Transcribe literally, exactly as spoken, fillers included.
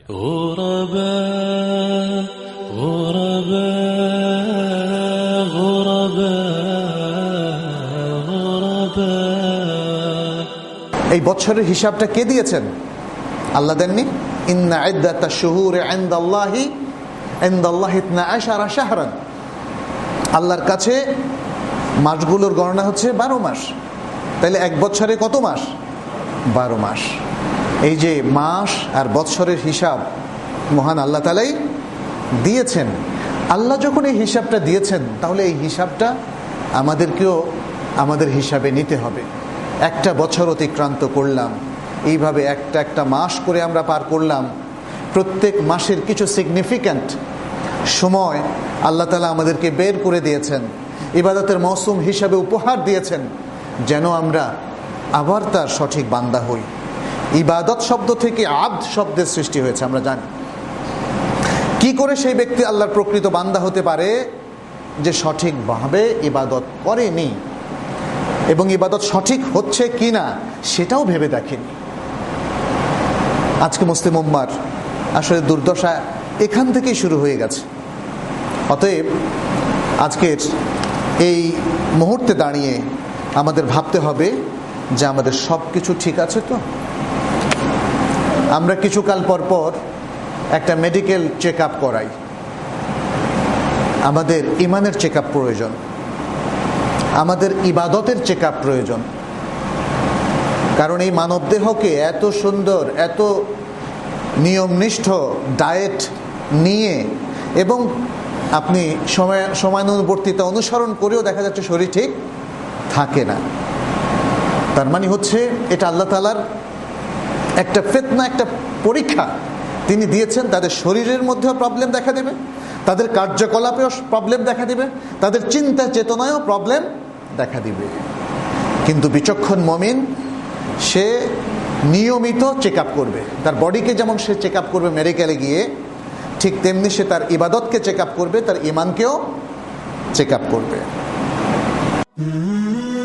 غرباء غرباء غرباء غرباء। এই বছরের হিসাবটা কে দিয়েছেন? আল্লাহ দেননি? ইন্না ইদ্দাতাশ শুহুরি ইনদাল্লাহি ইনদাল্লাহি ইসনা আশারা শাহরান। আল্লাহর কাছে মাসগুলোর গণনা হচ্ছে বারো মাস। তাহলে এক বছরে কত মাস? বারো মাস। এই যে মাস আর বছরের হিসাব মহান আল্লাহ তাআলাই দিয়েছেন। আল্লাহ যখন এই হিসাবটা দিয়েছেন, তাহলে এই হিসাবটা আমাদেরকেও আমাদের হিসাবে নিতে হবে। একটা বছর অতিক্রান্ত করলাম, এইভাবে একটা একটা মাস করে আমরা পার করলাম। প্রত্যেক মাসের কিছু সিগনিফিক্যান্ট সময় আল্লাহ তাআলা আমাদেরকে বের করে দিয়েছেন, ইবাদতের মৌসুম হিসাবে উপহার দিয়েছেন, যেন আমরা আবার তার সঠিক বান্দা হই। ইবাদত শব্দ থেকে আব্দ শব্দের সৃষ্টি হয়েছে, আমরা জানি। কি করে সেই ব্যক্তি আল্লাহর প্রকৃত বান্দা হতে পারে? যে সঠিকভাবে ইবাদত করেনি এবং ইবাদত সঠিক হচ্ছে কিনা সেটাও ভেবে দেখেনি। আজকে মুসলিম উম্মার আসলে দুর্দশা এখান থেকেই শুরু হয়ে গেছে। অতএব আজকের এই মুহূর্তে দাঁড়িয়ে আমাদের ভাবতে হবে যে আমাদের সব কিছু ঠিক আছে তো। আমরা কিছুকাল পর পর একটা মেডিকেল চেক আপ করাই। আমাদের ইমানের চেক আপ প্রয়োজন, আমাদের ইবাদতের চেক আপ প্রয়োজন। কারণ এই মানবদেহকে এত সুন্দর, এত নিয়মনিষ্ঠ ডায়েট নিয়ে এবং আপনি সময় সময়ানুবর্তিতা অনুসরণ করেও দেখা যাচ্ছে শরীর ঠিক থাকে না। তার মানে হচ্ছে এটা আল্লাহ তাআলার একটা ফিতনা, একটা পরীক্ষা তিনি দিয়েছেন। তাদের শরীরের মধ্যেও প্রবলেম দেখা দেবে, তাদের কার্যকলাপেও প্রবলেম দেখা দিবে, তাদের চিন্তা চেতনায়ও প্রবলেম দেখা দিবে। কিন্তু বিচক্ষণ মুমিন সে নিয়মিত চেক আপ করবে। তার বডিকে যেমন সে চেক আপ করবে মেডিকেলে গিয়ে, ঠিক তেমনি সে তার ইবাদতকে চেক আপ করবে, তার ইমানকেও চেক আপ করবে।